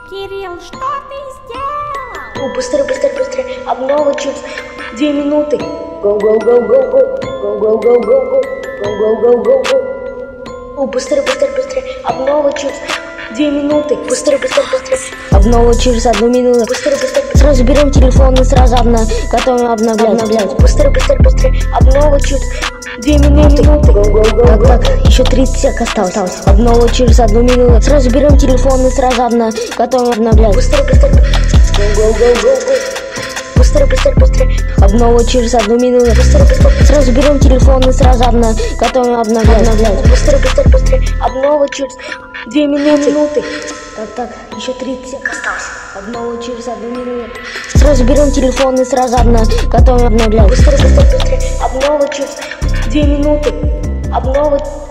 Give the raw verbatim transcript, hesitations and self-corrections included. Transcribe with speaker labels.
Speaker 1: Кирилл, что ты сделал?
Speaker 2: О, быстрее, быстрее, быстрее. Обнова через две минуты. Go, go, go, go, go. Go, go, go, go, go. Go, go, go, go, go. О, быстрее, быстрее, быстрее. Обнова через две минуты. Быстрее, быстрее, быстрее. Обнова через одну минуту. Быстрее, быстрее, быстрее. Сразу берем телефон и сразу обна... готовим обновлять. обновлять. Быстрее, быстрее, быстрее. Обнова через две минуты. Go, go, go, так, go. Так, еще тридцать сек осталось. Обнова через одну минуту. Сразу берем телефон и сразу обна... готовим обновлять. Быстрее, быстрее, быстрее. Go, go, go, go, go. Быстрее, быстрее, быстрее. Обнова через одну минуту. Быстрее, быстрее. Сразу берем телефон и сразу обна... готовим обновлять. обновлять. Быстрее, быстрее, быстрее. Обнова через две минуты. Так, так, еще тридцать сек осталось. Обнова через одну минуту. Сразу берем телефон и сразу обна... готовим обновлять. Быстрее, быстрее, быстрее. Обнова через две минуты. Обнова